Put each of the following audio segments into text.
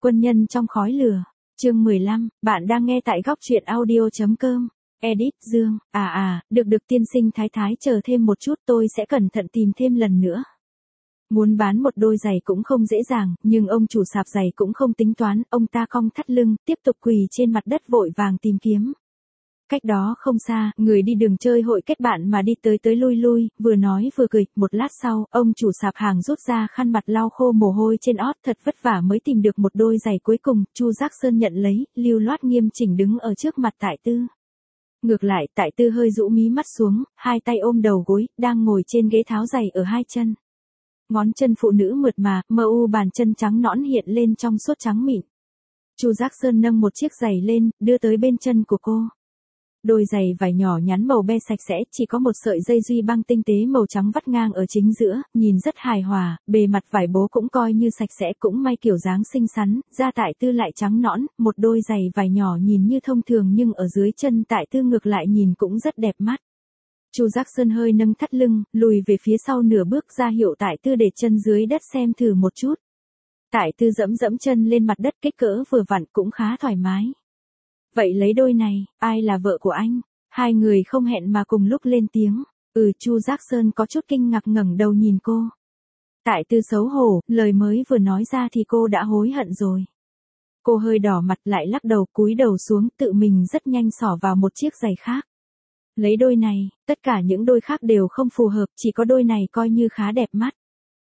Quân nhân trong khói lửa. Chương 15, bạn đang nghe tại góc truyện audio.com. Edit Dương, được tiên sinh thái thái chờ thêm một chút, tôi sẽ cẩn thận tìm thêm lần nữa. Muốn bán một đôi giày cũng không dễ dàng, nhưng ông chủ sạp giày cũng không tính toán, ông ta cong thắt lưng, tiếp tục quỳ trên mặt đất vội vàng tìm kiếm. Cách đó không xa, người đi đường chơi hội kết bạn mà đi tới lui lui, vừa nói vừa cười. Một lát sau, ông chủ sạp hàng rút ra khăn mặt lau khô mồ hôi trên ót, thật vất vả mới tìm được một đôi giày cuối cùng. Chu Giác Sơn nhận lấy, lưu loát nghiêm chỉnh đứng ở trước mặt Tại Tư. Ngược lại, Tại Tư hơi rũ mí mắt xuống, hai tay ôm đầu gối, đang ngồi trên ghế tháo giày ở hai chân. Ngón chân phụ nữ mượt mà, mờ u bàn chân trắng nõn hiện lên trong suốt trắng mịn. Chu Giác Sơn nâng một chiếc giày lên, đưa tới bên chân của cô. Đôi giày vải nhỏ nhắn màu be sạch sẽ, chỉ có một sợi dây duy băng tinh tế màu trắng vắt ngang ở chính giữa, nhìn rất hài hòa, bề mặt vải bố cũng coi như sạch sẽ, cũng may kiểu dáng xinh xắn, da Tại Tư lại trắng nõn, một đôi giày vải nhỏ nhìn như thông thường nhưng ở dưới chân Tại Tư ngược lại nhìn cũng rất đẹp mắt. Chu Giác Sơn hơi nâng thắt lưng, lùi về phía sau nửa bước ra hiệu Tại Tư để chân dưới đất xem thử một chút. Tại Tư dẫm dẫm chân lên mặt đất, kích cỡ vừa vặn cũng khá thoải mái. Vậy lấy đôi này, ai là vợ của anh? Hai người không hẹn mà cùng lúc lên tiếng. Chu Giác Sơn có chút kinh ngạc ngẩng đầu nhìn cô. Tại Tư xấu hổ, lời mới vừa nói ra thì cô đã hối hận rồi. Cô hơi đỏ mặt lại lắc đầu cúi đầu xuống, tự mình rất nhanh xỏ vào một chiếc giày khác. Lấy đôi này, tất cả những đôi khác đều không phù hợp, chỉ có đôi này coi như khá đẹp mắt.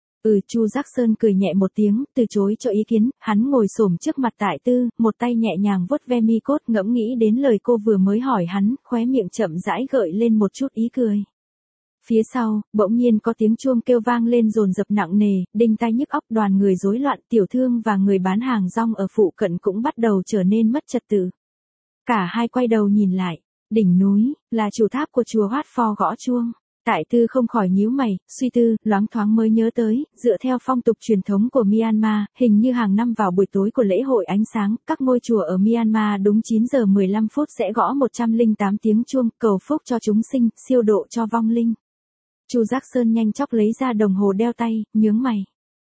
Chu Giác Sơn cười nhẹ một tiếng, từ chối cho ý kiến, hắn ngồi xổm trước mặt Tại Tư, một tay nhẹ nhàng vuốt ve mi cốt, ngẫm nghĩ đến lời cô vừa mới hỏi hắn, khóe miệng chậm rãi gợi lên một chút ý cười. Phía sau, bỗng nhiên có tiếng chuông kêu vang lên dồn dập nặng nề, đinh tai nhức óc, đoàn người rối loạn, tiểu thương và người bán hàng rong ở phụ cận cũng bắt đầu trở nên mất trật tự. Cả hai quay đầu nhìn lại, đỉnh núi, là chủ tháp của chùa Wat Phò gõ chuông. Tại Tư không khỏi nhíu mày, suy tư, loáng thoáng mới nhớ tới, dựa theo phong tục truyền thống của Myanmar, hình như hàng năm vào buổi tối của lễ hội ánh sáng, các ngôi chùa ở Myanmar đúng 9 giờ 15 phút sẽ gõ 108 tiếng chuông, cầu phúc cho chúng sinh, siêu độ cho vong linh. Chu Giác Sơn nhanh chóng lấy ra đồng hồ đeo tay, nhướng mày.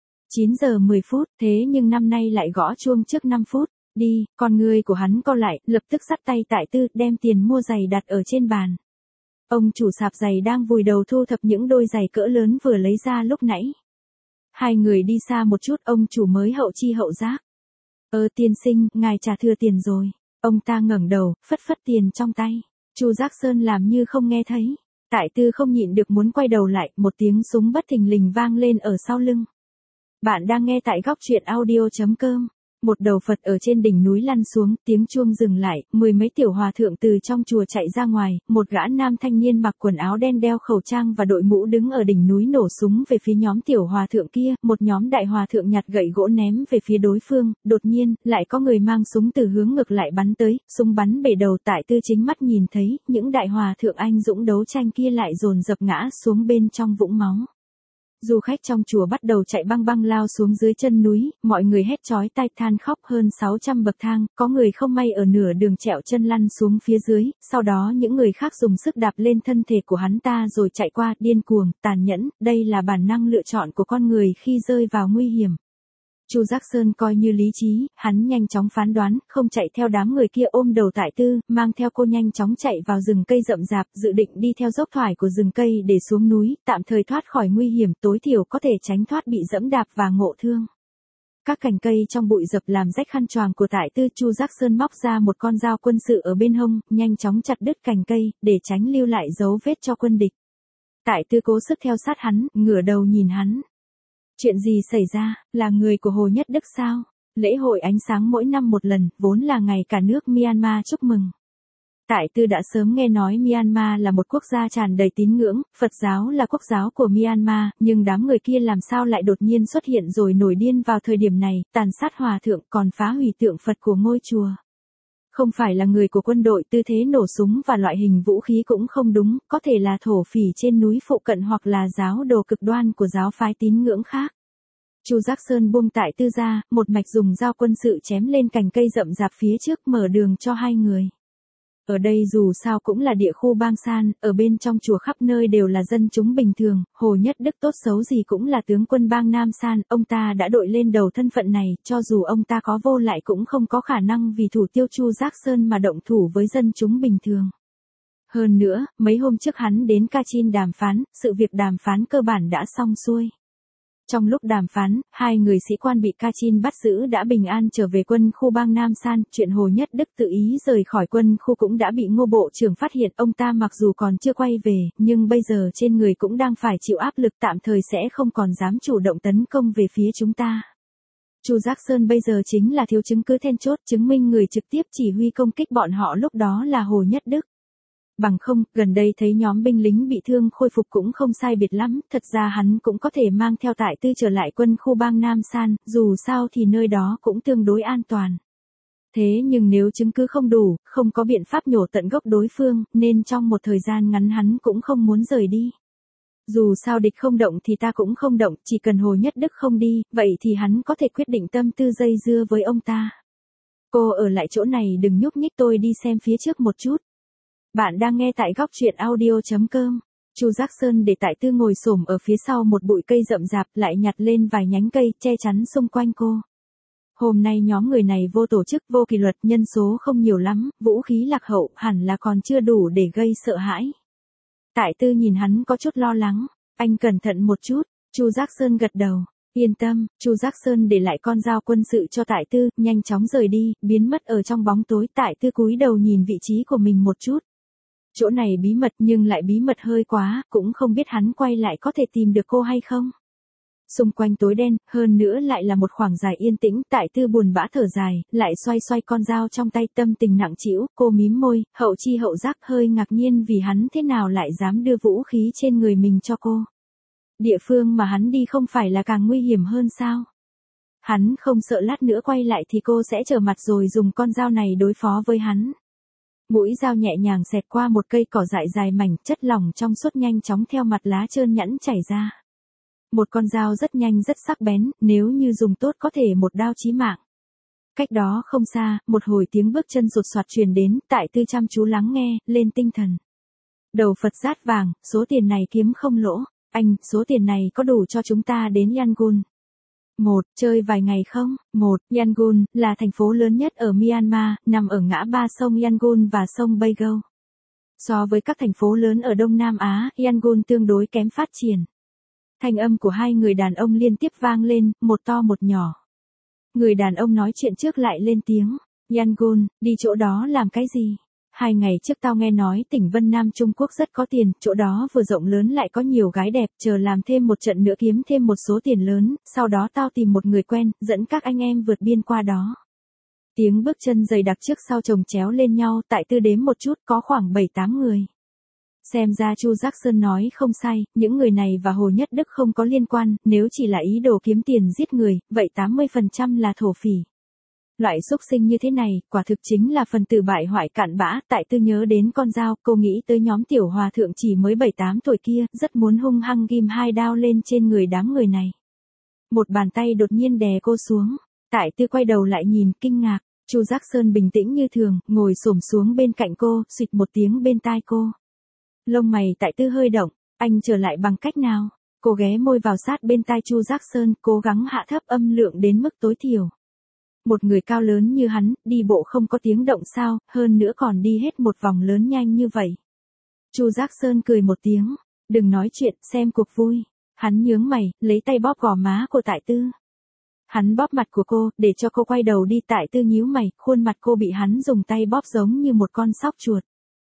9 giờ 10 phút, thế nhưng năm nay lại gõ chuông trước 5 phút. Đi, con người của hắn co lại, lập tức dắt tay Tại Tư, đem tiền mua giày đặt ở trên bàn. Ông chủ sạp giày đang vùi đầu thu thập những đôi giày cỡ lớn vừa lấy ra lúc nãy. Hai người đi xa một chút, ông chủ mới hậu chi hậu giác. Tiên sinh, ngài trả thừa tiền rồi. Ông ta ngẩng đầu, phất phất tiền trong tay. Chu Giác Sơn làm như không nghe thấy. Tại Tư không nhịn được muốn quay đầu lại, một tiếng súng bất thình lình vang lên ở sau lưng. Bạn đang nghe tại góc truyện audio.com. Một đầu Phật ở trên đỉnh núi lăn xuống, tiếng chuông dừng lại, mười mấy tiểu hòa thượng từ trong chùa chạy ra ngoài, một gã nam thanh niên mặc quần áo đen đeo khẩu trang và đội mũ đứng ở đỉnh núi nổ súng về phía nhóm tiểu hòa thượng kia, một nhóm đại hòa thượng nhặt gậy gỗ ném về phía đối phương, đột nhiên, lại có người mang súng từ hướng ngược lại bắn tới, súng bắn bể đầu. Tại Tư chính mắt nhìn thấy, những đại hòa thượng anh dũng đấu tranh kia lại dồn dập ngã xuống bên trong vũng máu. Du khách trong chùa bắt đầu chạy băng băng lao xuống dưới chân núi, mọi người hét chói tai than khóc. Hơn 600 bậc thang, có người không may ở nửa đường trẹo chân lăn xuống phía dưới, sau đó những người khác dùng sức đạp lên thân thể của hắn ta rồi chạy qua, điên cuồng, tàn nhẫn, đây là bản năng lựa chọn của con người khi rơi vào nguy hiểm. Chu Giác Sơn coi như lý trí, hắn nhanh chóng phán đoán, không chạy theo đám người kia, ôm đầu Tại Tư, mang theo cô nhanh chóng chạy vào rừng cây rậm rạp, dự định đi theo dốc thoải của rừng cây để xuống núi, tạm thời thoát khỏi nguy hiểm, tối thiểu có thể tránh thoát bị dẫm đạp và ngộ thương. Các cành cây trong bụi rậm làm rách khăn choàng của Tại Tư. Chu Giác Sơn móc ra một con dao quân sự ở bên hông, nhanh chóng chặt đứt cành cây, để tránh lưu lại dấu vết cho quân địch. Tại Tư cố sức theo sát hắn, ngửa đầu nhìn hắn. Chuyện gì xảy ra, là người của Hồ Nhất Đức sao? Lễ hội ánh sáng mỗi năm một lần, vốn là ngày cả nước Myanmar chúc mừng. Tại Tư đã sớm nghe nói Myanmar là một quốc gia tràn đầy tín ngưỡng, Phật giáo là quốc giáo của Myanmar, nhưng đám người kia làm sao lại đột nhiên xuất hiện rồi nổi điên vào thời điểm này, tàn sát hòa thượng còn phá hủy tượng Phật của ngôi chùa. Không phải là người của quân đội, tư thế nổ súng và loại hình vũ khí cũng không đúng, có thể là thổ phỉ trên núi phụ cận hoặc là giáo đồ cực đoan của giáo phái tín ngưỡng khác. Chu Giác Sơn buông Tại Tư ra, một mạch dùng dao quân sự chém lên cành cây rậm rạp phía trước, mở đường cho hai người. Ở đây dù sao cũng là địa khu bang san, ở bên trong chùa khắp nơi đều là dân chúng bình thường, Hồ Nhất Đức tốt xấu gì cũng là tướng quân bang Nam San, ông ta đã đội lên đầu thân phận này, cho dù ông ta có vô lại cũng không có khả năng vì thủ tiêu Chu Giác Sơn mà động thủ với dân chúng bình thường. Hơn nữa, mấy hôm trước hắn đến Kachin đàm phán, sự việc đàm phán cơ bản đã xong xuôi. Trong lúc đàm phán, hai người sĩ quan bị Kachin bắt giữ đã bình an trở về quân khu bang Nam San, chuyện Hồ Nhất Đức tự ý rời khỏi quân khu cũng đã bị Ngô Bộ trưởng phát hiện, ông ta mặc dù còn chưa quay về, nhưng bây giờ trên người cũng đang phải chịu áp lực, tạm thời sẽ không còn dám chủ động tấn công về phía chúng ta. Chu Giác Sơn bây giờ chính là thiếu chứng cứ then chốt, chứng minh người trực tiếp chỉ huy công kích bọn họ lúc đó là Hồ Nhất Đức. Bằng không, gần đây thấy nhóm binh lính bị thương khôi phục cũng không sai biệt lắm, thật ra hắn cũng có thể mang theo Tại Tư trở lại quân khu bang Nam San, dù sao thì nơi đó cũng tương đối an toàn. Thế nhưng nếu chứng cứ không đủ, không có biện pháp nhổ tận gốc đối phương, nên trong một thời gian ngắn hắn cũng không muốn rời đi. Dù sao địch không động thì ta cũng không động, chỉ cần Hồ Nhất Đức không đi, vậy thì hắn có thể quyết định tâm tư dây dưa với ông ta. Cô ở lại chỗ này đừng nhúc nhích, tôi đi xem phía trước một chút. Bạn đang nghe tại góc truyện audio.com. Chu Giác Sơn để Tại Tư ngồi xổm ở phía sau một bụi cây rậm rạp, lại nhặt lên vài nhánh cây che chắn xung quanh cô. Hôm nay nhóm người này vô tổ chức, vô kỷ luật, nhân số không nhiều lắm, vũ khí lạc hậu, hẳn là còn chưa đủ để gây sợ hãi. Tại Tư nhìn hắn có chút lo lắng, anh cẩn thận một chút. Chu Giác Sơn gật đầu. Yên tâm. Chu Giác Sơn để lại con dao quân sự cho Tại Tư, nhanh chóng rời đi, biến mất ở trong bóng tối. Tại Tư cúi đầu nhìn vị trí của mình một chút. Chỗ này bí mật nhưng lại bí mật hơi quá, cũng không biết hắn quay lại có thể tìm được cô hay không. Xung quanh tối đen, hơn nữa lại là một khoảng dài yên tĩnh, Tại Tư buồn bã thở dài, lại xoay xoay con dao trong tay, tâm tình nặng trĩu, cô mím môi, hậu chi hậu giác, hơi ngạc nhiên vì hắn thế nào lại dám đưa vũ khí trên người mình cho cô. Địa phương mà hắn đi không phải là càng nguy hiểm hơn sao? Hắn không sợ lát nữa quay lại thì cô sẽ trở mặt rồi dùng con dao này đối phó với hắn. Mũi dao nhẹ nhàng xẹt qua một cây cỏ dại dài mảnh, chất lỏng trong suốt nhanh chóng theo mặt lá trơn nhẵn chảy ra. Một con dao rất nhanh rất sắc bén, nếu như dùng tốt có thể một đao chí mạng. Cách đó không xa, một hồi tiếng bước chân rột soạt truyền đến, Tại Tư chăm chú lắng nghe, lên tinh thần. Đầu Phật rát vàng, số tiền này kiếm không lỗ. Anh, số tiền này có đủ cho chúng ta đến Yangon. Chơi vài ngày không? Yangon là thành phố lớn nhất ở Myanmar, nằm ở ngã ba sông Yangon và sông Bago. So với các thành phố lớn ở Đông Nam Á, Yangon tương đối kém phát triển. Thanh âm của hai người đàn ông liên tiếp vang lên, một to một nhỏ. Người đàn ông nói chuyện trước lại lên tiếng. Yangon, đi chỗ đó làm cái gì? 2 ngày trước tao nghe nói tỉnh Vân Nam Trung Quốc rất có tiền, chỗ đó vừa rộng lớn lại có nhiều gái đẹp, chờ làm thêm một trận nữa kiếm thêm một số tiền lớn, sau đó tao tìm một người quen, dẫn các anh em vượt biên qua đó. Tiếng bước chân dày đặc trước sau chồng chéo lên nhau, Tại Tư đếm một chút có khoảng 7-8 người. Xem ra Chu Giác Sơn nói không sai, những người này và Hồ Nhất Đức không có liên quan, nếu chỉ là ý đồ kiếm tiền giết người, vậy 80% là thổ phỉ. Loại xúc sinh như thế này, quả thực chính là phần tử bại hoại cặn bã. Tại Tư nhớ đến con dao, cô nghĩ tới nhóm tiểu hòa thượng chỉ mới 7-8 tuổi kia, rất muốn hung hăng ghim 2 đao lên trên người đám người này. Một bàn tay đột nhiên đè cô xuống. Tại Tư quay đầu lại nhìn, kinh ngạc. Chu Giác Sơn bình tĩnh như thường, ngồi xổm xuống bên cạnh cô, xịt một tiếng bên tai cô. Lông mày Tại Tư hơi động, anh trở lại bằng cách nào? Cô ghé môi vào sát bên tai Chu Giác Sơn, cố gắng hạ thấp âm lượng đến mức tối thiểu. Một người cao lớn như hắn, đi bộ không có tiếng động sao, hơn nữa còn đi hết một vòng lớn nhanh như vậy. Chu Giác Sơn cười một tiếng, đừng nói chuyện, xem cuộc vui. Hắn nhướng mày, lấy tay bóp gò má của Tại Tư. Hắn bóp mặt của cô, để cho cô quay đầu đi. Tại Tư nhíu mày, khuôn mặt cô bị hắn dùng tay bóp giống như một con sóc chuột.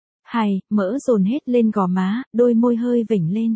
Mỡ dồn hết lên gò má, đôi môi hơi vểnh lên.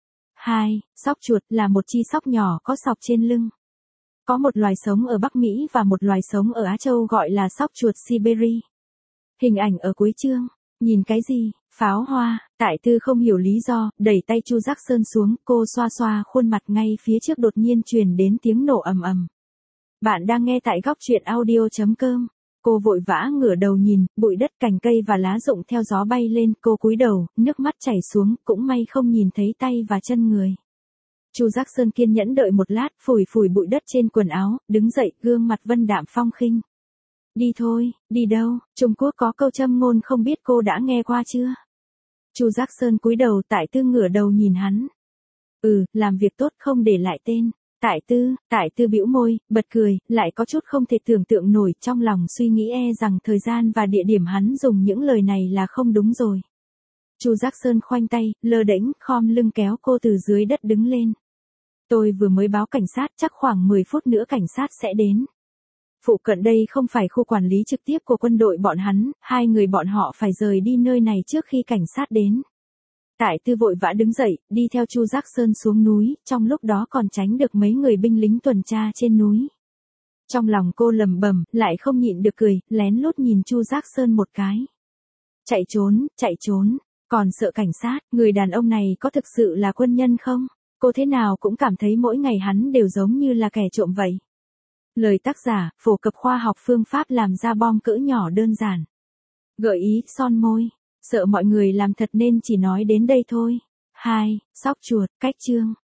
Sóc chuột là một chi sóc nhỏ có sọc trên lưng. Có một loài sống ở Bắc Mỹ và một loài sống ở Á Châu gọi là sóc chuột Siberia. Hình ảnh ở cuối chương. Nhìn cái gì? Pháo hoa. Tại Tư không hiểu lý do, đẩy tay Chu Giác Sơn xuống, cô xoa xoa khuôn mặt, ngay phía trước đột nhiên truyền đến tiếng nổ ầm ầm. Bạn đang nghe tại góc truyện audio.com. Cô vội vã ngửa đầu nhìn, bụi đất, cành cây và lá rụng theo gió bay lên, cô cúi đầu, nước mắt chảy xuống, cũng may không nhìn thấy tay và chân người. Chu Giác Sơn kiên nhẫn đợi một lát, phủi phủi bụi đất trên quần áo, đứng dậy, gương mặt vân đạm phong khinh. Đi thôi, đi đâu? Trung Quốc có câu châm ngôn không biết cô đã nghe qua chưa? Chu Giác Sơn cúi đầu, Tại Tư ngửa đầu nhìn hắn. Làm việc tốt không để lại tên. Tại Tư bĩu môi, bật cười, lại có chút không thể tưởng tượng nổi, trong lòng suy nghĩ rằng thời gian và địa điểm hắn dùng những lời này là không đúng rồi. Chu Giác Sơn khoanh tay, lơ đễnh, khom lưng kéo cô từ dưới đất đứng lên. Tôi vừa mới báo cảnh sát, chắc khoảng 10 phút nữa cảnh sát sẽ đến. Phụ cận đây không phải khu quản lý trực tiếp của quân đội bọn hắn, hai người bọn họ phải rời đi nơi này trước khi cảnh sát đến. Tại Tư vội vã đứng dậy, đi theo Chu Giác Sơn xuống núi, trong lúc đó còn tránh được mấy người binh lính tuần tra trên núi. Trong lòng cô lẩm bẩm, lại không nhịn được cười, lén lút nhìn Chu Giác Sơn một cái. Chạy trốn, còn sợ cảnh sát, người đàn ông này có thực sự là quân nhân không? Cô thế nào cũng cảm thấy mỗi ngày hắn đều giống như là kẻ trộm vậy. Lời tác giả, phổ cập khoa học phương pháp làm ra bom cỡ nhỏ đơn giản. Gợi ý, son môi. Sợ mọi người làm thật nên chỉ nói đến đây thôi. 2. Sóc chuột, cách chương.